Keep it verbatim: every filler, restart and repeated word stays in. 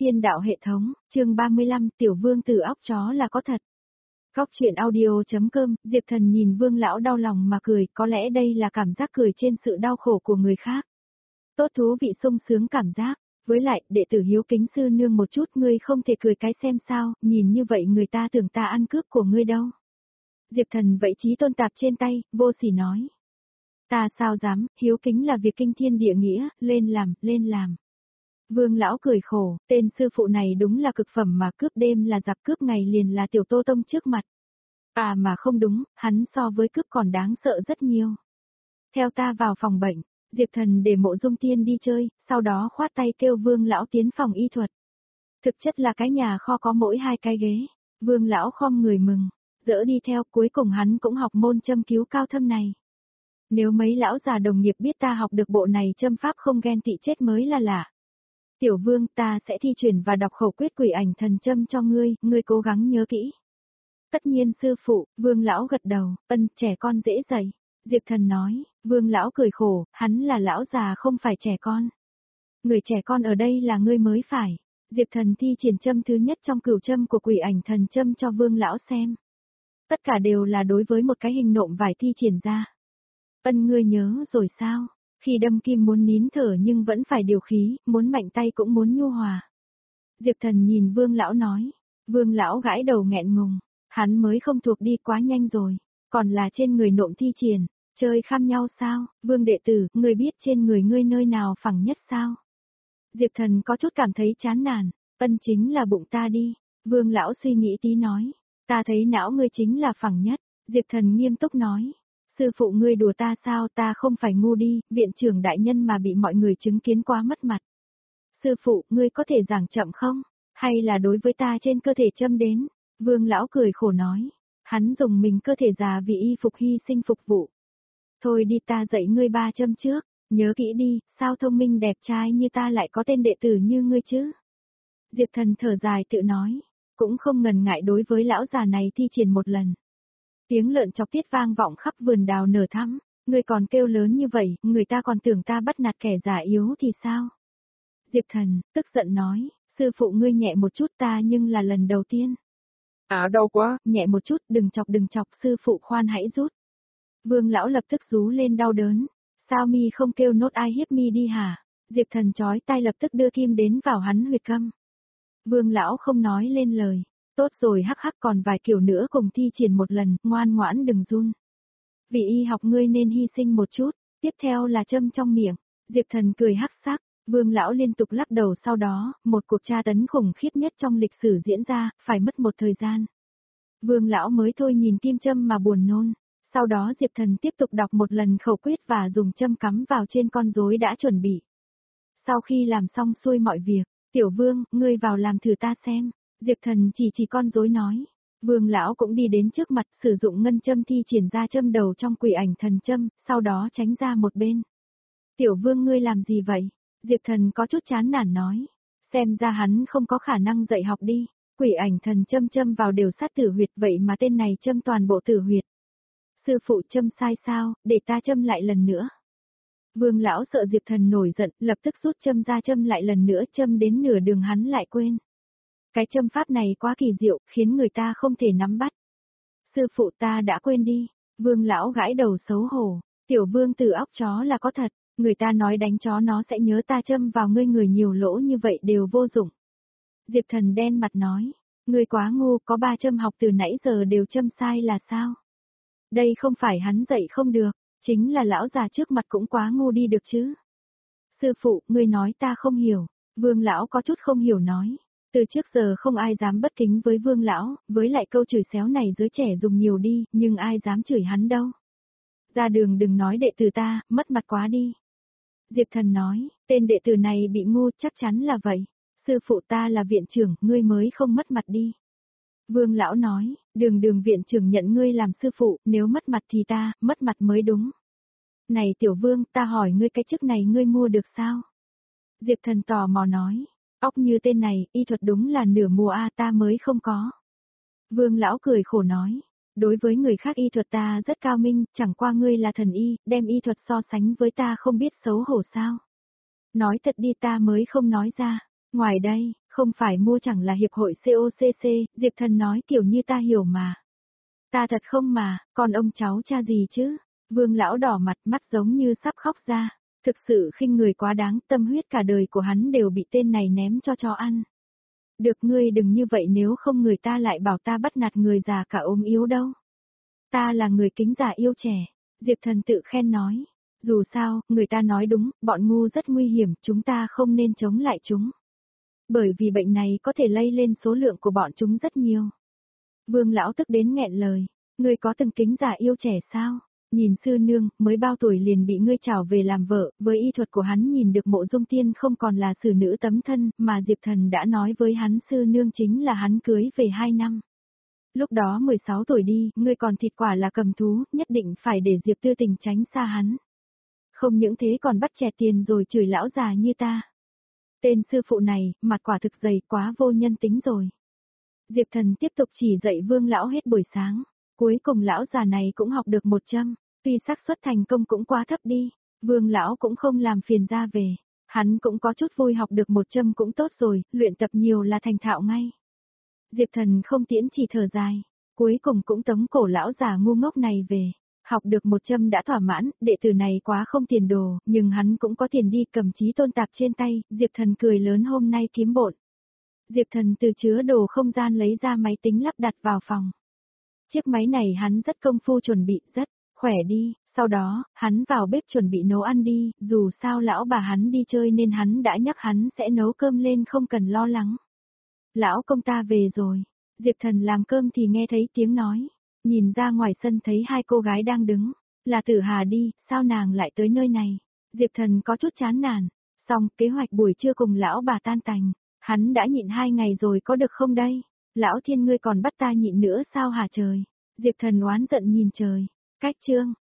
Thiên đạo hệ thống, chương ba mươi lăm, tiểu vương tử óc chó là có thật. Góc truyện audio.com, Diệp Thần nhìn Vương lão đau lòng mà cười, có lẽ đây là cảm giác cười trên sự đau khổ của người khác. Tốt thú vị sung sướng cảm giác, với lại, đệ tử hiếu kính sư nương một chút, ngươi không thể cười cái xem sao, nhìn như vậy người ta tưởng ta ăn cướp của ngươi đâu. Diệp Thần vậy chí tôn tạp trên tay, vô sỉ nói. Ta sao dám, hiếu kính là việc kinh thiên địa nghĩa, lên làm, lên làm. Vương lão cười khổ, tên sư phụ này đúng là cực phẩm mà cướp đêm là giặc cướp ngày liền là tiểu Tô Tông trước mặt. À mà không đúng, hắn so với cướp còn đáng sợ rất nhiều. Theo ta vào phòng bệnh, Diệp Thần để Mộ Dung Tiên đi chơi, sau đó khoát tay kêu Vương lão tiến phòng y thuật. Thực chất là cái nhà kho có mỗi hai cái ghế, Vương lão khom người mừng, dỡ đi theo, cuối cùng hắn cũng học môn châm cứu cao thâm này. Nếu mấy lão già đồng nghiệp biết ta học được bộ này châm pháp không ghen tị chết mới là lạ. Tiểu Vương, ta sẽ thi chuyển và đọc khẩu quyết quỷ ảnh thần châm cho ngươi, ngươi cố gắng nhớ kỹ. Tất nhiên sư phụ, Vương lão gật đầu, ân, trẻ con dễ dạy. Diệp Thần nói, Vương lão cười khổ, hắn là lão già không phải trẻ con. Người trẻ con ở đây là ngươi mới phải. Diệp Thần thi triển châm thứ nhất trong cửu châm của quỷ ảnh thần châm cho Vương lão xem. Tất cả đều là đối với một cái hình nộm vải thi triển ra. Ân, ngươi nhớ rồi sao? Khi đâm kim muốn nín thở nhưng vẫn phải điều khí, muốn mạnh tay cũng muốn nhu hòa. Diệp Thần nhìn Vương lão nói. Vương lão gãi đầu nghẹn ngùng, hắn mới không thuộc đi quá nhanh rồi, còn là trên người nộm thi triển, chơi kham nhau sao? Vương đệ tử, ngươi biết trên người ngươi nơi nào phẳng nhất sao? Diệp Thần có chút cảm thấy chán nản, ân chính là bụng ta đi. Vương lão suy nghĩ tí nói, ta thấy não ngươi chính là phẳng nhất. Diệp Thần nghiêm túc nói. Sư phụ ngươi đùa ta sao, ta không phải ngu đi, viện trưởng đại nhân mà bị mọi người chứng kiến quá mất mặt. Sư phụ, ngươi có thể giảng chậm không? Hay là đối với ta trên cơ thể châm đến? Vương lão cười khổ nói. Hắn dùng mình cơ thể già vì y phục hy sinh phục vụ. Thôi đi, ta dạy ngươi ba châm trước, nhớ kỹ đi, sao thông minh đẹp trai như ta lại có tên đệ tử như ngươi chứ? Diệp Thần thở dài tự nói, cũng không ngần ngại đối với lão già này thi triển một lần. Tiếng lợn chọc tiết vang vọng khắp vườn đào nở thắm, ngươi còn kêu lớn như vậy, người ta còn tưởng ta bắt nạt kẻ già yếu thì sao? Diệp Thần, tức giận nói, sư phụ ngươi nhẹ một chút ta nhưng là lần đầu tiên. À đau quá, nhẹ một chút, đừng chọc đừng chọc, sư phụ khoan hãy rút. Vương lão lập tức rú lên đau đớn, sao mi không kêu nốt ai hiếp mi đi hả? Diệp Thần chói tay lập tức đưa kim đến vào hắn huyệt câm. Vương lão không nói lên lời. Tốt rồi, hắc hắc, còn vài kiểu nữa cùng thi triển một lần, ngoan ngoãn đừng run. Vì y học ngươi nên hy sinh một chút, tiếp theo là châm trong miệng. Diệp Thần cười hắc sắc, Vương lão liên tục lắc đầu, sau đó, một cuộc tra tấn khủng khiếp nhất trong lịch sử diễn ra, phải mất một thời gian. Vương lão mới thôi nhìn kim châm mà buồn nôn, sau đó Diệp Thần tiếp tục đọc một lần khẩu quyết và dùng châm cắm vào trên con rối đã chuẩn bị. Sau khi làm xong xuôi mọi việc, Tiểu Vương, ngươi vào làm thử ta xem. Diệp Thần chỉ chỉ con rối nói. Vương lão cũng đi đến trước mặt, sử dụng ngân châm thi triển ra châm đầu trong quỷ ảnh thần châm, sau đó tránh ra một bên. Tiểu Vương, ngươi làm gì vậy? Diệp Thần có chút chán nản nói. Xem ra hắn không có khả năng dạy học đi. Quỷ ảnh thần châm châm vào đều sát tử huyệt, vậy mà tên này châm toàn bộ tử huyệt. Sư phụ châm sai sao, để ta châm lại lần nữa. Vương lão sợ Diệp Thần nổi giận, lập tức rút châm ra châm lại lần nữa, châm đến nửa đường hắn lại quên. Cái châm pháp này quá kỳ diệu, khiến người ta không thể nắm bắt. Sư phụ, ta đã quên đi. Vương lão gãi đầu xấu hổ. Tiểu Vương tử óc chó là có thật, người ta nói đánh chó nó sẽ nhớ ta châm vào ngươi, người nhiều lỗ như vậy đều vô dụng. Diệp Thần đen mặt nói, ngươi quá ngu, có ba châm học từ nãy giờ đều châm sai là sao? Đây không phải hắn dạy không được, chính là lão già trước mặt cũng quá ngu đi được chứ. Sư phụ, ngươi nói ta không hiểu. Vương lão có chút không hiểu nói. Từ trước giờ không ai dám bất kính với Vương lão, với lại câu chửi xéo này giới trẻ dùng nhiều đi, nhưng ai dám chửi hắn đâu. Ra đường đừng nói đệ tử ta, mất mặt quá đi. Diệp Thần nói, tên đệ tử này bị ngu, chắc chắn là vậy. Sư phụ, ta là viện trưởng, ngươi mới không mất mặt đi. Vương lão nói, đường đường viện trưởng nhận ngươi làm sư phụ, nếu mất mặt thì ta, mất mặt mới đúng. Này Tiểu Vương, ta hỏi ngươi, cái chức này ngươi mua được sao? Diệp Thần tò mò nói. Óc như tên này, y thuật đúng là nửa mùa a, ta mới không có. Vương lão cười khổ nói, đối với người khác y thuật ta rất cao minh, chẳng qua ngươi là thần y, đem y thuật so sánh với ta không biết xấu hổ sao. Nói thật đi, ta mới không nói ra. Ngoài đây, không phải mua chẳng là hiệp hội xê o xê xê, Diệp Thần nói kiểu như ta hiểu mà. Ta thật không mà, còn ông cháu cha gì chứ? Vương lão đỏ mặt, mắt giống như sắp khóc ra. Thực sự khinh người quá đáng, tâm huyết cả đời của hắn đều bị tên này ném cho chó ăn. Được, ngươi đừng như vậy, nếu không người ta lại bảo ta bắt nạt người già cả ốm yếu đâu. Ta là người kính già yêu trẻ, Diệp Thần tự khen nói. Dù sao, người ta nói đúng, bọn ngu rất nguy hiểm, chúng ta không nên chống lại chúng. Bởi vì bệnh này có thể lây lên số lượng của bọn chúng rất nhiều. Vương lão tức đến nghẹn lời, ngươi có từng kính già yêu trẻ sao? Nhìn sư nương, mới bao tuổi liền bị ngươi trảo về làm vợ, với y thuật của hắn nhìn được Mộ Dung Tiên không còn là xử nữ tấm thân, mà Diệp Thần đã nói với hắn sư nương chính là hắn cưới về hai năm. Lúc đó mười sáu tuổi đi, ngươi còn thịt quả là cầm thú, nhất định phải để Diệp Tư Tình tránh xa hắn. Không những thế còn bắt chẹt tiền rồi chửi lão già như ta. Tên sư phụ này, mặt quả thực dày quá vô nhân tính rồi. Diệp Thần tiếp tục chỉ dạy Vương lão hết buổi sáng, cuối cùng lão già này cũng học được một châm, tuy xác suất thành công cũng quá thấp đi, Vương lão cũng không làm phiền ra về, hắn cũng có chút vui, học được một châm cũng tốt rồi, luyện tập nhiều là thành thạo ngay. Diệp Thần không tiễn chỉ thở dài, cuối cùng cũng tống cổ lão già ngu ngốc này về. Học được một châm đã thỏa mãn, đệ tử này quá không tiền đồ, nhưng hắn cũng có tiền đi, cầm chí tôn tạp trên tay, Diệp Thần cười lớn, hôm nay kiếm bộn. Diệp Thần từ chứa đồ không gian lấy ra máy tính lắp đặt vào phòng. Chiếc máy này hắn rất công phu chuẩn bị, rất khỏe đi, sau đó, hắn vào bếp chuẩn bị nấu ăn đi, dù sao lão bà hắn đi chơi nên hắn đã nhắc hắn sẽ nấu cơm lên, không cần lo lắng. Lão công ta về rồi, Diệp Thần làm cơm thì nghe thấy tiếng nói. Nhìn ra ngoài sân thấy hai cô gái đang đứng, là Tử Hà đi, sao nàng lại tới nơi này? Diệp Thần có chút chán nản, xong kế hoạch buổi trưa cùng lão bà tan tành, hắn đã nhịn hai ngày rồi có được không đây? Lão thiên, ngươi còn bắt ta nhịn nữa sao hả trời? Diệp Thần oán giận nhìn trời, cách chương.